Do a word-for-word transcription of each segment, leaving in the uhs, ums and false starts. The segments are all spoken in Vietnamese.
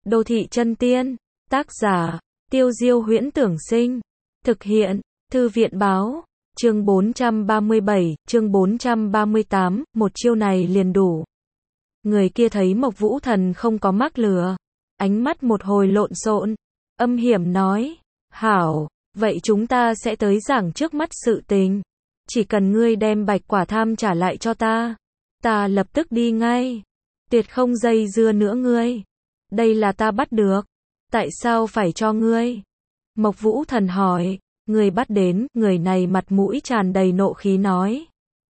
Đô thị chân tiên. Tác giả, Tiêu Diêu Huyễn Tưởng Sinh. Thực hiện, Thư viện báo. Chương bốn trăm ba mươi bảy, chương bốn trăm ba mươi tám, một chiêu này liền đủ. Người kia thấy Mộc Vũ Thần không có mắc lừa, ánh mắt một hồi lộn xộn, âm hiểm nói, hảo, vậy chúng ta sẽ tới giảng trước mắt sự tình. Chỉ cần ngươi đem bạch quả tham trả lại cho ta, ta lập tức đi ngay. Tuyệt không dây dưa nữa ngươi. Đây là ta bắt được. Tại sao phải cho ngươi? Mộc Vũ Thần hỏi. Người bắt đến, người này mặt mũi tràn đầy nộ khí nói.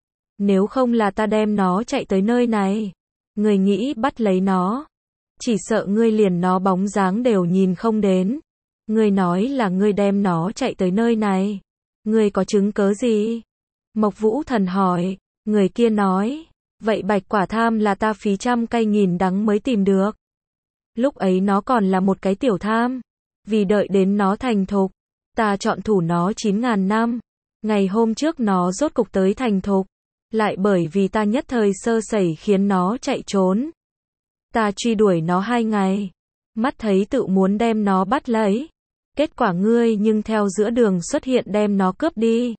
Nếu không là ta đem nó chạy tới nơi này. Người nghĩ bắt lấy nó. Chỉ sợ ngươi liền nó bóng dáng đều nhìn không đến. Ngươi nói là ngươi đem nó chạy tới nơi này. Ngươi có chứng cớ gì? Mộc Vũ Thần hỏi. Người kia nói. Vậy bạch quả tham là ta phí trăm cây nghìn đắng mới tìm được. Lúc ấy nó còn là một cái tiểu tham. Vì đợi đến nó thành thục, ta chọn thủ nó chín ngàn năm. Ngày hôm trước nó rốt cục tới thành thục. Lại bởi vì ta nhất thời sơ sẩy khiến nó chạy trốn. Ta truy đuổi nó hai ngày. Mắt thấy tự muốn đem nó bắt lấy. Kết quả ngươi nhưng theo giữa đường xuất hiện đem nó cướp đi.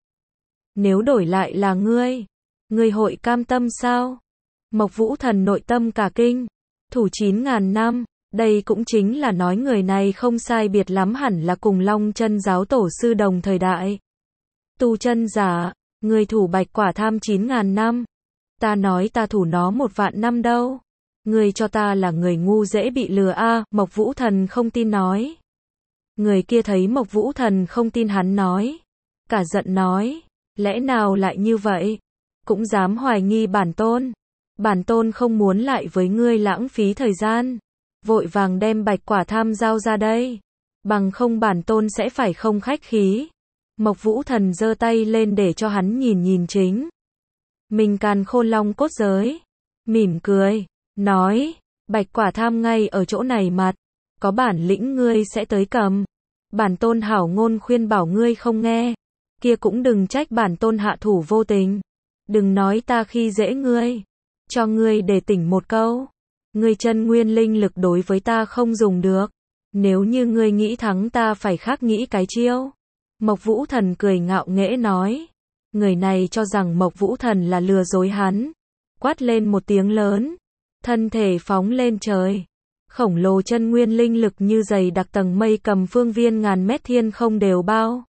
Nếu đổi lại là ngươi, ngươi hội cam tâm sao? Mộc Vũ Thần nội tâm cả kinh. Thủ chín ngàn năm, đây cũng chính là nói người này không sai biệt lắm hẳn là cùng Long Chân giáo tổ sư đồng thời đại. Tu chân giả, người thủ bạch quả tham chín ngàn năm. Ta nói ta thủ nó một vạn năm đâu. Người cho ta là người ngu dễ bị lừa a. À, Mộc Vũ Thần không tin nói. Người kia thấy Mộc Vũ Thần không tin hắn nói. Cả giận nói. Lẽ nào lại như vậy? Cũng dám hoài nghi bản tôn. Bản tôn không muốn lại với ngươi lãng phí thời gian. Vội vàng đem bạch quả tham giao ra đây. Bằng không bản tôn sẽ phải không khách khí. Mộc Vũ Thần giơ tay lên để cho hắn nhìn nhìn chính. Mình càn khôn long cốt giới. Mỉm cười. Nói. Bạch quả tham ngay ở chỗ này mặt. Có bản lĩnh ngươi sẽ tới cầm. Bản tôn hảo ngôn khuyên bảo ngươi không nghe. Kia cũng đừng trách bản tôn hạ thủ vô tình. Đừng nói ta khi dễ ngươi. Cho ngươi để tỉnh một câu. Ngươi chân nguyên linh lực đối với ta không dùng được. Nếu như ngươi nghĩ thắng ta phải khác nghĩ cái chiêu. Mộc Vũ Thần cười ngạo nghễ nói. Người này cho rằng Mộc Vũ Thần là lừa dối hắn. Quát lên một tiếng lớn. Thân thể phóng lên trời. Khổng lồ chân nguyên linh lực như dày đặc tầng mây cầm phương viên ngàn mét thiên không đều bao.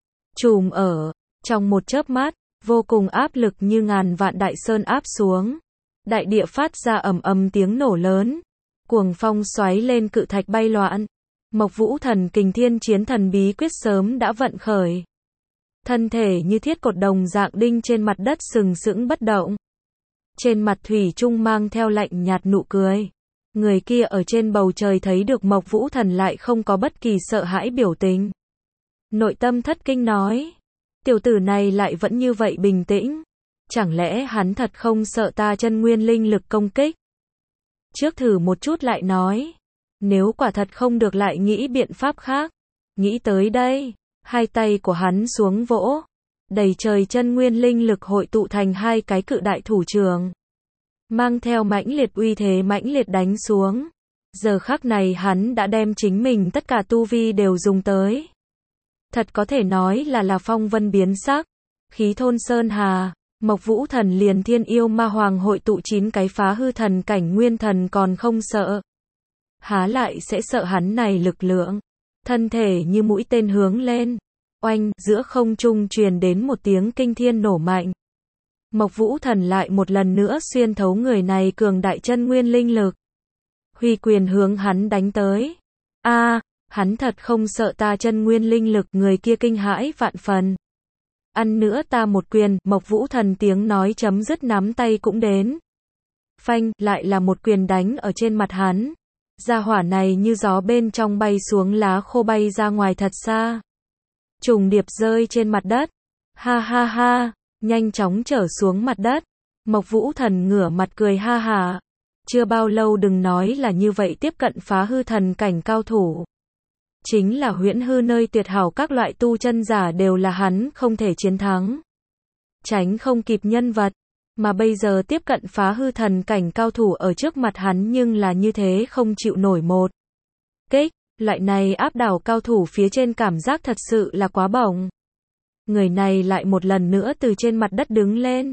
Trùm ở. Trong một chớp mắt, vô cùng áp lực như ngàn vạn đại sơn áp xuống. Đại địa phát ra ầm ầm tiếng nổ lớn. Cuồng phong xoáy lên cự thạch bay loạn. Mộc Vũ Thần kình thiên chiến thần bí quyết sớm đã vận khởi. Thân thể như thiết cột đồng dạng đinh trên mặt đất sừng sững bất động. Trên mặt thủy chung mang theo lạnh nhạt nụ cười. Người kia ở trên bầu trời thấy được Mộc Vũ Thần lại không có bất kỳ sợ hãi biểu tình. Nội tâm thất kinh nói. Tiểu tử này lại vẫn như vậy bình tĩnh. Chẳng lẽ hắn thật không sợ ta chân nguyên linh lực công kích? Trước thử một chút lại nói. Nếu quả thật không được lại nghĩ biện pháp khác. Nghĩ tới đây, hai tay của hắn xuống vỗ. Đầy trời chân nguyên linh lực hội tụ thành hai cái cự đại thủ trường. Mang theo mãnh liệt uy thế mãnh liệt đánh xuống. Giờ khắc này hắn đã đem chính mình tất cả tu vi đều dùng tới. Thật có thể nói là là phong vân biến sắc. Khí thôn sơn hà. Mộc Vũ Thần liền thiên yêu ma hoàng hội tụ chín cái phá hư thần cảnh nguyên thần còn không sợ. Há lại sẽ sợ hắn này lực lượng. Thân thể như mũi tên hướng lên. Oanh, giữa không trung truyền đến một tiếng kinh thiên nổ mạnh. Mộc Vũ Thần lại một lần nữa xuyên thấu người này cường đại chân nguyên linh lực. Huy quyền hướng hắn đánh tới. A, à, hắn thật không sợ ta chân nguyên linh lực, người kia kinh hãi vạn phần. Ăn nữa ta một quyền. Mộc Vũ Thần tiếng nói chấm dứt nắm tay cũng đến. Phanh, lại là một quyền đánh ở trên mặt hắn. Gia hỏa này như gió bên trong bay xuống lá khô bay ra ngoài thật xa. Trùng điệp rơi trên mặt đất. Ha ha ha, nhanh chóng trở xuống mặt đất. Mộc Vũ Thần ngửa mặt cười ha ha. Chưa bao lâu đừng nói là như vậy tiếp cận phá hư thần cảnh cao thủ. Chính là huyễn hư nơi tuyệt hảo các loại tu chân giả đều là hắn không thể chiến thắng. Tránh không kịp nhân vật. Mà bây giờ tiếp cận phá hư thần cảnh cao thủ ở trước mặt hắn nhưng là như thế không chịu nổi một. kích, loại này áp đảo cao thủ phía trên cảm giác thật sự là quá bổng. Người này lại một lần nữa từ trên mặt đất đứng lên.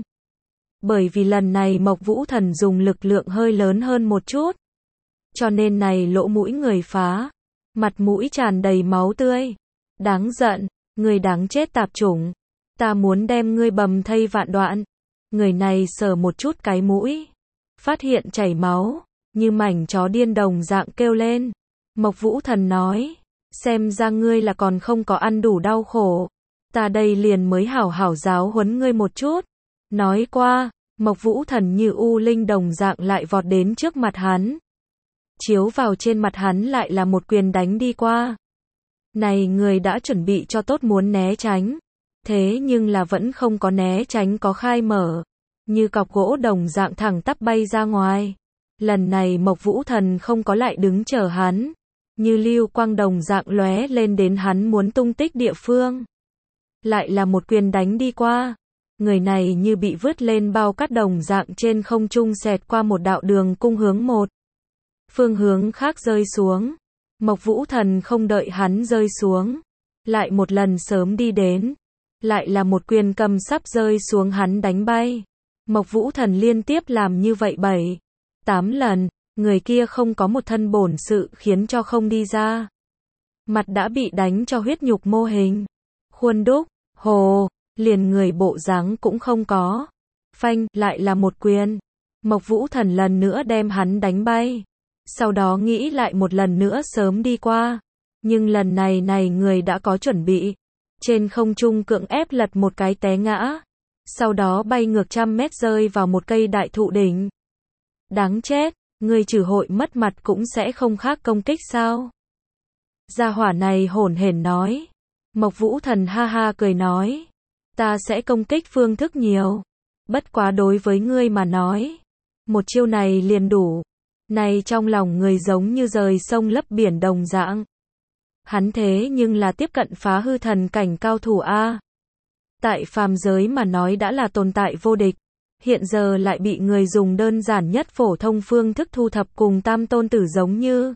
Bởi vì lần này Mộc Vũ Thần dùng lực lượng hơi lớn hơn một chút. Cho nên này lỗ mũi người phá. Mặt mũi tràn đầy máu tươi. Đáng giận, người đáng chết tạp chủng. Ta muốn đem ngươi bầm thây vạn đoạn. Người này sờ một chút cái mũi. Phát hiện chảy máu. Như mảnh chó điên đồng dạng kêu lên. Mộc Vũ Thần nói. Xem ra ngươi là còn không có ăn đủ đau khổ. Ta đây liền mới hảo hảo giáo huấn ngươi một chút. Nói qua, Mộc Vũ Thần như u linh đồng dạng lại vọt đến trước mặt hắn. Chiếu vào trên mặt hắn lại là một quyền đánh đi qua. Này người đã chuẩn bị cho tốt muốn né tránh. Thế nhưng là vẫn không có né tránh có khai mở. Như cọc gỗ đồng dạng thẳng tắp bay ra ngoài. Lần này Mộc Vũ Thần không có lại đứng chờ hắn. Như lưu quang đồng dạng lóe lên đến hắn muốn tung tích địa phương. Lại là một quyền đánh đi qua. Người này như bị vứt lên bao cát đồng dạng trên không trung xẹt qua một đạo đường cung hướng một. Phương hướng khác rơi xuống. Mộc Vũ Thần không đợi hắn rơi xuống. Lại một lần sớm đi đến. Lại là một quyền cầm sắp rơi xuống hắn đánh bay. Mộc Vũ Thần liên tiếp làm như vậy bảy, tám lần. Người kia không có một thân bổn sự khiến cho không đi ra. Mặt đã bị đánh cho huyết nhục mô hình. Khuôn đúc, hồ, liền người bộ dáng cũng không có. Phanh, lại là một quyền. Mộc Vũ Thần lần nữa đem hắn đánh bay. Sau đó nghĩ lại một lần nữa sớm đi qua. Nhưng lần này này người đã có chuẩn bị. Trên không trung cưỡng ép lật một cái té ngã. Sau đó bay ngược trăm mét rơi vào một cây đại thụ đỉnh. Đáng chết, người trừ hội mất mặt cũng sẽ không khác công kích sao? Gia hỏa này hổn hển nói. Mộc Vũ Thần ha ha cười nói. Ta sẽ công kích phương thức nhiều. Bất quá đối với ngươi mà nói. Một chiêu này liền đủ. Này trong lòng người giống như rời sông lấp biển đồng dạng. Hắn thế nhưng là tiếp cận phá hư thần cảnh cao thủ A. Tại phàm giới mà nói đã là tồn tại vô địch. Hiện giờ lại bị người dùng đơn giản nhất phổ thông phương thức thu thập cùng tam tôn tử giống như.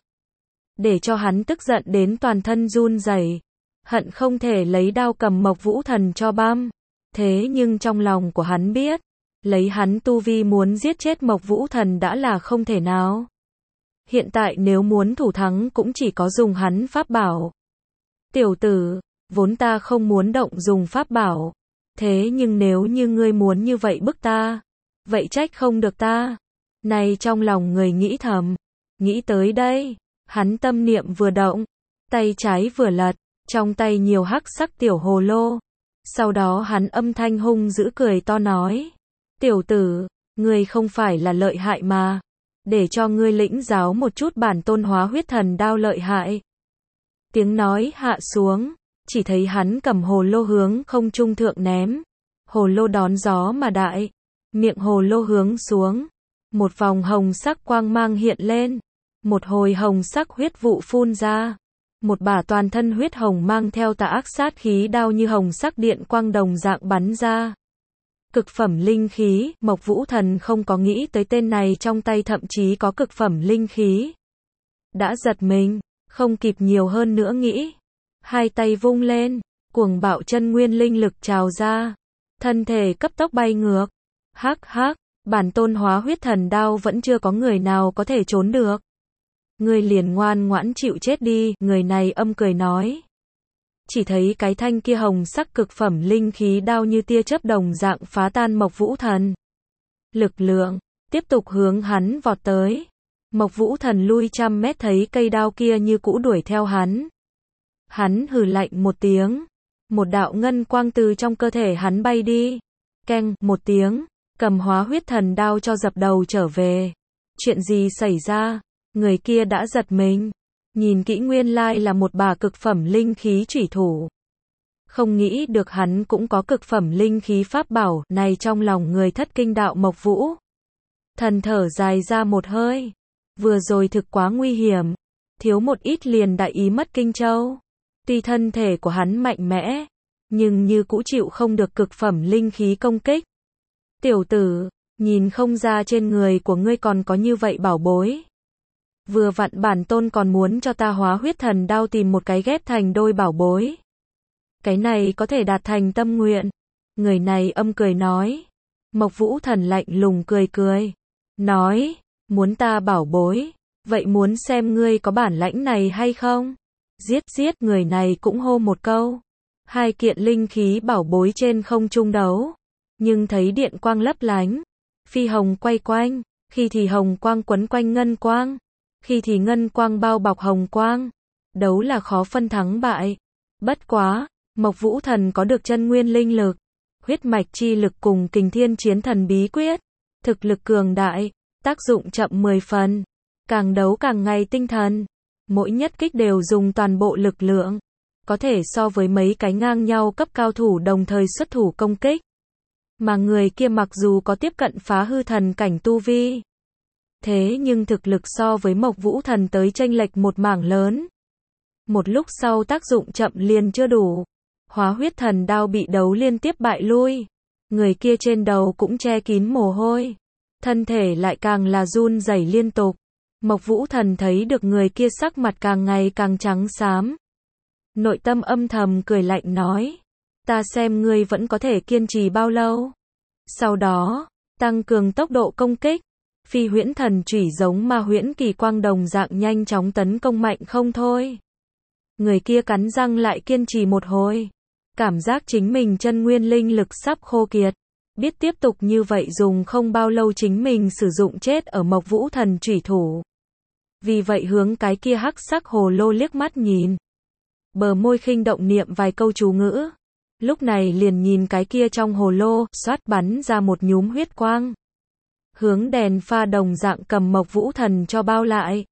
Để cho hắn tức giận đến toàn thân run rẩy, hận không thể lấy đao cầm Mộc Vũ Thần cho băm. Thế nhưng trong lòng của hắn biết, lấy hắn tu vi muốn giết chết Mộc Vũ Thần đã là không thể nào. Hiện tại nếu muốn thủ thắng cũng chỉ có dùng hắn pháp bảo. Tiểu tử, vốn ta không muốn động dùng pháp bảo. Thế nhưng nếu như ngươi muốn như vậy bức ta, vậy trách không được ta. Này trong lòng người nghĩ thầm, nghĩ tới đây, hắn tâm niệm vừa động, tay trái vừa lật, trong tay nhiều hắc sắc tiểu hồ lô. Sau đó hắn âm thanh hung dữ cười to nói, tiểu tử, ngươi không phải là lợi hại mà, để cho ngươi lĩnh giáo một chút bản tôn hóa huyết thần đao lợi hại. Tiếng nói hạ xuống, chỉ thấy hắn cầm hồ lô hướng không trung thượng ném. Hồ lô đón gió mà đại, miệng hồ lô hướng xuống. Một vòng hồng sắc quang mang hiện lên. Một hồi hồng sắc huyết vụ phun ra. Một bả toàn thân huyết hồng mang theo tà ác sát khí đao như hồng sắc điện quang đồng dạng bắn ra. Cực phẩm linh khí, Mộc Vũ Thần không có nghĩ tới tên này trong tay thậm chí có cực phẩm linh khí. Đã giật mình, không kịp nhiều hơn nữa nghĩ. Hai tay vung lên, cuồng bạo chân nguyên linh lực trào ra. Thân thể cấp tốc bay ngược. Hắc hắc, bản tôn hóa huyết thần đao vẫn chưa có người nào có thể trốn được. Ngươi liền ngoan ngoãn chịu chết đi, người này âm cười nói. Chỉ thấy cái thanh kia hồng sắc cực phẩm linh khí đao như tia chớp đồng dạng phá tan Mộc Vũ Thần. Lực lượng, tiếp tục hướng hắn vọt tới. Mộc Vũ Thần lui trăm mét thấy cây đao kia như cũ đuổi theo hắn. Hắn hừ lạnh một tiếng. Một đạo ngân quang từ trong cơ thể hắn bay đi. Keng, một tiếng, cầm hóa huyết thần đao cho dập đầu trở về. Chuyện gì xảy ra? Người kia đã giật mình. Nhìn kỹ nguyên lai là một bả cực phẩm linh khí chủy thủ. Không nghĩ được hắn cũng có cực phẩm linh khí pháp bảo, này trong lòng người thất kinh đạo Mộc Vũ. Thần thở dài ra một hơi. Vừa rồi thực quá nguy hiểm. Thiếu một ít liền đại ý mất Kinh Châu. Tuy thân thể của hắn mạnh mẽ, nhưng như cũ chịu không được cực phẩm linh khí công kích. Tiểu tử, nhìn không ra trên người của ngươi còn có như vậy bảo bối. Vừa vặn bản tôn còn muốn cho ta hóa huyết thần đao tìm một cái ghép thành đôi bảo bối. Cái này có thể đạt thành tâm nguyện. Người này âm cười nói. Mộc Vũ Thần lạnh lùng cười cười. Nói, muốn ta bảo bối, vậy muốn xem ngươi có bản lãnh này hay không? Giết giết, người này cũng hô một câu. Hai kiện linh khí bảo bối trên không trung đấu. Nhưng thấy điện quang lấp lánh. Phi hồng quay quanh, khi thì hồng quang quấn quanh ngân quang. Khi thì ngân quang bao bọc hồng quang. Đấu là khó phân thắng bại. Bất quá, Mộc Vũ Thần có được chân nguyên linh lực, huyết mạch chi lực cùng kình thiên chiến thần bí quyết. Thực lực cường đại, tác dụng chậm mười phần. Càng đấu càng ngày tinh thần. Mỗi nhất kích đều dùng toàn bộ lực lượng. Có thể so với mấy cái ngang nhau cấp cao thủ đồng thời xuất thủ công kích. Mà người kia mặc dù có tiếp cận phá hư thần cảnh tu vi. Thế nhưng thực lực so với Mộc Vũ Thần tới chênh lệch một mảng lớn. Một lúc sau tác dụng chậm liền chưa đủ. Hóa huyết thần đao bị đấu liên tiếp bại lui. Người kia trên đầu cũng che kín mồ hôi. Thân thể lại càng là run rẩy liên tục. Mộc Vũ Thần thấy được người kia sắc mặt càng ngày càng trắng xám. Nội tâm âm thầm cười lạnh nói. Ta xem ngươi vẫn có thể kiên trì bao lâu. Sau đó, tăng cường tốc độ công kích. Phi huyễn thần chủy giống ma huyễn kỳ quang đồng dạng nhanh chóng tấn công mạnh không thôi. Người kia cắn răng lại kiên trì một hồi. Cảm giác chính mình chân nguyên linh lực sắp khô kiệt. Biết tiếp tục như vậy dùng không bao lâu chính mình sử dụng chết ở Mộc Vũ Thần chủy thủ. Vì vậy hướng cái kia hắc sắc hồ lô liếc mắt nhìn. Bờ môi khinh động niệm vài câu chú ngữ. Lúc này liền nhìn cái kia trong hồ lô, xoát bắn ra một nhúm huyết quang. Hướng đèn pha đồng dạng cầm Mộc Vũ Thần cho bao lại.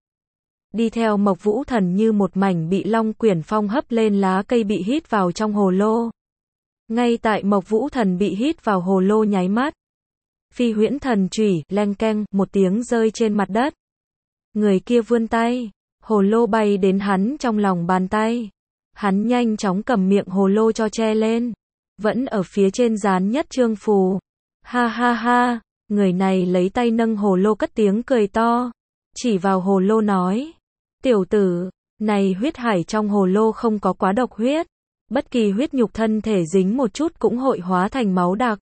Đi theo Mộc Vũ Thần như một mảnh bị Long Quyển Phong hấp lên lá cây bị hít vào trong hồ lô. Ngay tại Mộc Vũ Thần bị hít vào hồ lô nháy mắt. Phi huyễn thần chủy, leng keng, một tiếng rơi trên mặt đất. Người kia vươn tay, hồ lô bay đến hắn trong lòng bàn tay. Hắn nhanh chóng cầm miệng hồ lô cho che lên. Vẫn ở phía trên dán nhất chương phù. Ha ha ha, người này lấy tay nâng hồ lô cất tiếng cười to. Chỉ vào hồ lô nói. Tiểu tử, này huyết hải trong hồ lô không có quá độc huyết. Bất kỳ huyết nhục thân thể dính một chút cũng hội hóa thành máu đặc.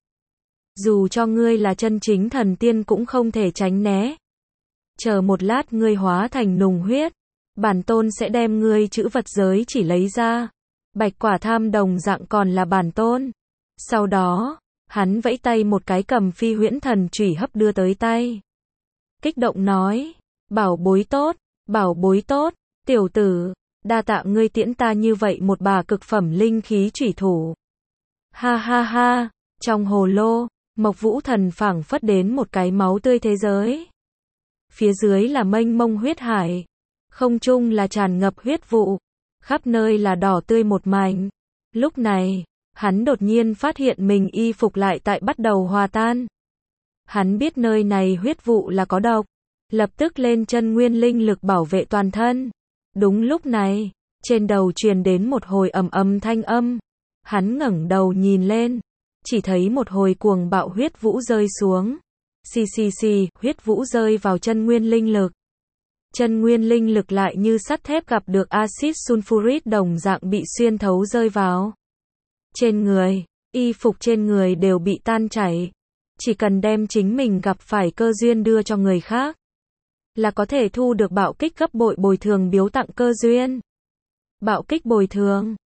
Dù cho ngươi là chân chính thần tiên cũng không thể tránh né. Chờ một lát ngươi hóa thành nùng huyết. Bản tôn sẽ đem ngươi chữ vật giới chỉ lấy ra. Bạch quả tham đồng dạng còn là bản tôn. Sau đó, hắn vẫy tay một cái cầm phi huyễn thần chủy hấp đưa tới tay. Kích động nói, bảo bối tốt, bảo bối tốt, tiểu tử, đa tạ ngươi tiễn ta như vậy một bà cực phẩm linh khí chủy thủ. Ha ha ha, trong hồ lô, Mộc Vũ Thần phảng phất đến một cái máu tươi thế giới. Phía dưới là mênh mông huyết hải. Không trung là tràn ngập huyết vụ. Khắp nơi là đỏ tươi một mảnh. Lúc này, hắn đột nhiên phát hiện mình y phục lại tại bắt đầu hòa tan. Hắn biết nơi này huyết vụ là có độc. Lập tức lên chân nguyên linh lực bảo vệ toàn thân. Đúng lúc này, trên đầu truyền đến một hồi ầm ầm thanh âm. Hắn ngẩng đầu nhìn lên. Chỉ thấy một hồi cuồng bạo huyết vũ rơi xuống. Xì xì xì, huyết vũ rơi vào chân nguyên linh lực. Chân nguyên linh lực lại như sắt thép gặp được axit sulfuric đồng dạng bị xuyên thấu rơi vào. Trên người, y phục trên người đều bị tan chảy. Chỉ cần đem chính mình gặp phải cơ duyên đưa cho người khác, là có thể thu được bạo kích gấp bội bồi thường biếu tặng cơ duyên. Bạo kích bồi thường.